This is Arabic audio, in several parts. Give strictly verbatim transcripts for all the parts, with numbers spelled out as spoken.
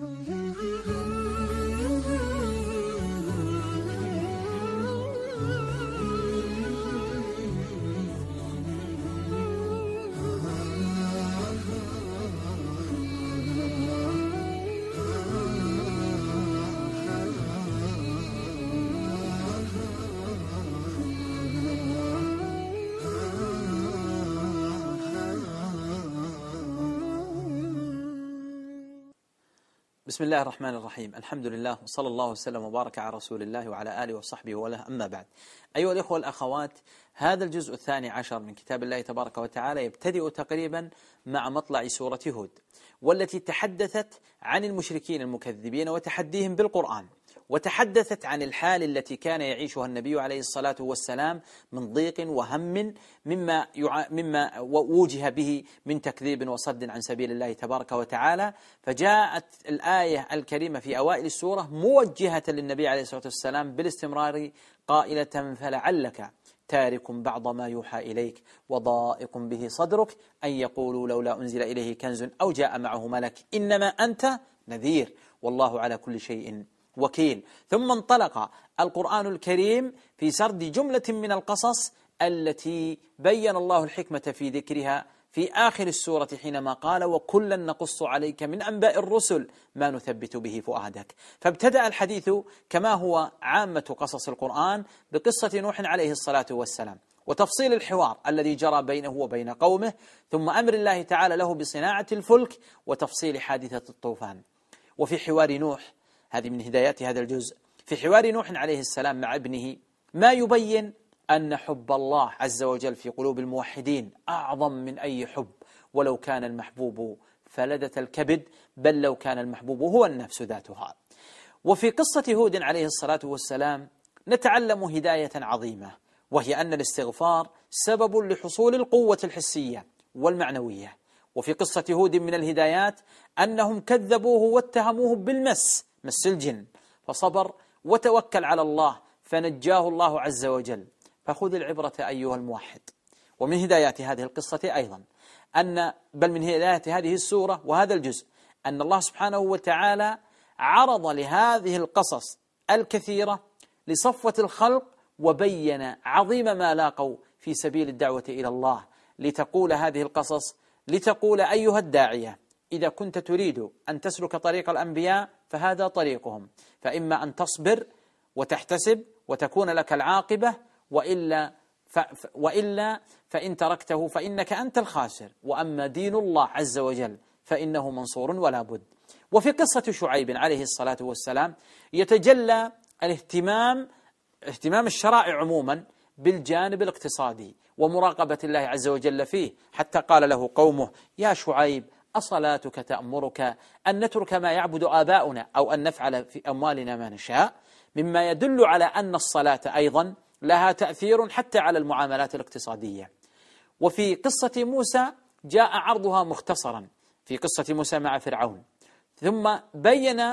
بسم الله الرحمن الرحيم. الحمد لله وصلى الله وسلم وبارك على رسول الله وعلى آله وصحبه وله، أما بعد. أيها الإخوة والأخوات، هذا الجزء الثاني عشر من كتاب الله تبارك وتعالى يبتدئ تقريبا مع مطلع سورة هود، والتي تحدثت عن المشركين المكذبين وتحديهم بالقرآن، وتحدثت عن الحال التي كان يعيشها النبي عليه الصلاة والسلام من ضيق وهم مما يع... مما ووجه به من تكذيب وصد عن سبيل الله تبارك وتعالى. فجاءت الآية الكريمة في أوائل السورة موجهة للنبي عليه الصلاة والسلام بالاستمرار قائلة: فلعلك تارك بعض ما يوحى إليك وضائق به صدرك أن يقولوا لولا أنزل إليه كنز أو جاء معه ملك إنما أنت نذير والله على كل شيء وكيل. ثم انطلق القرآن الكريم في سرد جملة من القصص التي بين الله الحكمة في ذكرها في آخر السورة حينما قال: وكلا نقص عليك من أنباء الرسل ما نثبت به فؤادك. فابتدأ الحديث كما هو عامة قصص القرآن بقصة نوح عليه الصلاة والسلام، وتفصيل الحوار الذي جرى بينه وبين قومه، ثم أمر الله تعالى له بصناعة الفلك، وتفصيل حادثة الطوفان. وفي حوار نوح، هذه من هدايات هذا الجزء، في حوار نوح عليه السلام مع ابنه ما يبين أن حب الله عز وجل في قلوب الموحدين أعظم من أي حب، ولو كان المحبوب فلذة الكبد، بل لو كان المحبوب هو النفس ذاتها. وفي قصة هود عليه الصلاة والسلام نتعلم هداية عظيمة، وهي أن الاستغفار سبب لحصول القوة الحسية والمعنوية. وفي قصة هود من الهدايات أنهم كذبوه واتهموه بالمس، مس الجن، فصبر وتوكل على الله فنجاه الله عز وجل. فخذ العبرة أيها الموحد. ومن هدايات هذه القصة أيضا أن بل من هدايات هذه السورة وهذا الجزء أن الله سبحانه وتعالى عرض لهذه القصص الكثيرة لصفوة الخلق، وبين عظيم ما لاقوا في سبيل الدعوة إلى الله، لتقول هذه القصص لتقول أيها الداعية: إذا كنت تريد أن تسلك طريق الأنبياء فهذا طريقهم، فإما أن تصبر وتحتسب وتكون لك العاقبة، وإلا, ف... وإلا فإن تركته فإنك أنت الخاسر، وأما دين الله عز وجل فإنه منصور ولا بد. وفي قصة شعيب عليه الصلاة والسلام يتجلى الاهتمام اهتمام الشرائع عموما بالجانب الاقتصادي ومراقبة الله عز وجل فيه، حتى قال له قومه: يا شعيب أصلاتك تأمرك أن نترك ما يعبد آباؤنا أو أن نفعل في أموالنا ما نشاء؟ مما يدل على أن الصلاة أيضا لها تأثير حتى على المعاملات الاقتصادية. وفي قصة موسى جاء عرضها مختصرا في قصة موسى مع فرعون، ثم بين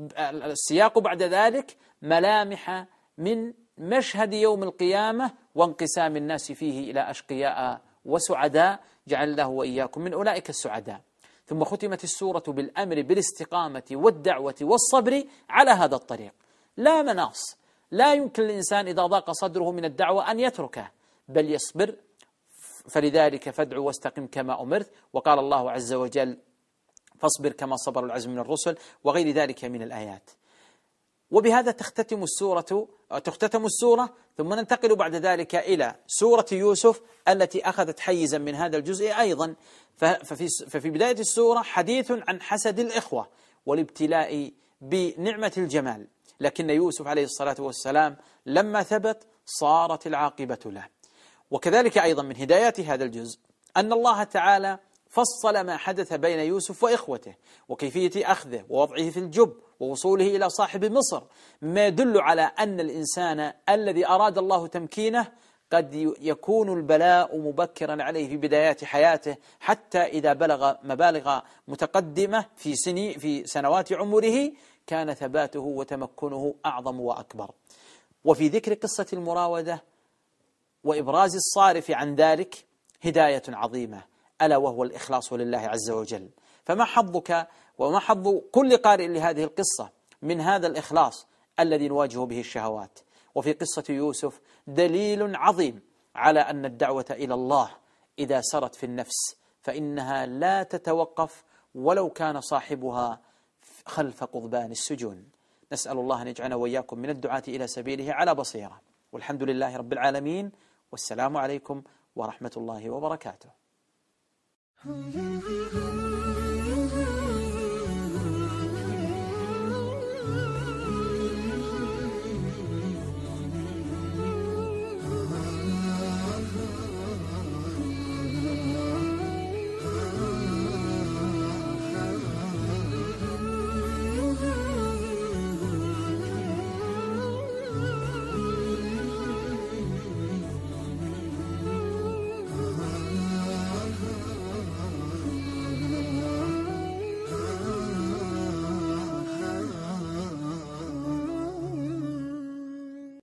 السياق بعد ذلك ملامح من مشهد يوم القيامة وانقسام الناس فيه إلى أشقياء وسعداء، جعل الله وإياكم من أولئك السعداء. ثم ختمت السورة بالأمر بالاستقامة والدعوة والصبر على هذا الطريق، لا مناص، لا يمكن للإنسان إذا ضاق صدره من الدعوة أن يتركه، بل يصبر. فلذلك فادع واستقم كما أمرت، وقال الله عز وجل: فاصبر كما صبر العزم من الرسل، وغير ذلك من الآيات. وبهذا تختتم السورة تختتم السورة ثم ننتقل بعد ذلك إلى سورة يوسف التي أخذت حيزا من هذا الجزء أيضا. ففي, ففي بداية السورة حديث عن حسد الإخوة والابتلاء بنعمة الجمال، لكن يوسف عليه الصلاة والسلام لما ثبت صارت العاقبة له. وكذلك أيضا من هدايات هذا الجزء أن الله تعالى فصل ما حدث بين يوسف وإخوته، وكيفية أخذه ووضعه في الجب ووصوله إلى صاحب مصر، ما يدل على أن الإنسان الذي أراد الله تمكينه قد يكون البلاء مبكرا عليه في بدايات حياته، حتى إذا بلغ مبالغ متقدمة في سني في سنوات عمره كان ثباته وتمكنه أعظم وأكبر. وفي ذكر قصة المراودة وإبراز الصارف عن ذلك هداية عظيمة، ألا وهو الإخلاص لله عز وجل. فما حظك وما حظ كل قارئ لهذه القصة من هذا الإخلاص الذي نواجه به الشهوات؟ وفي قصة يوسف دليل عظيم على أن الدعوة إلى الله إذا سرت في النفس فإنها لا تتوقف ولو كان صاحبها خلف قضبان السجون. نسأل الله أن يجعلنا وإياكم من الدعاة إلى سبيله على بصيرة، والحمد لله رب العالمين، والسلام عليكم ورحمة الله وبركاته.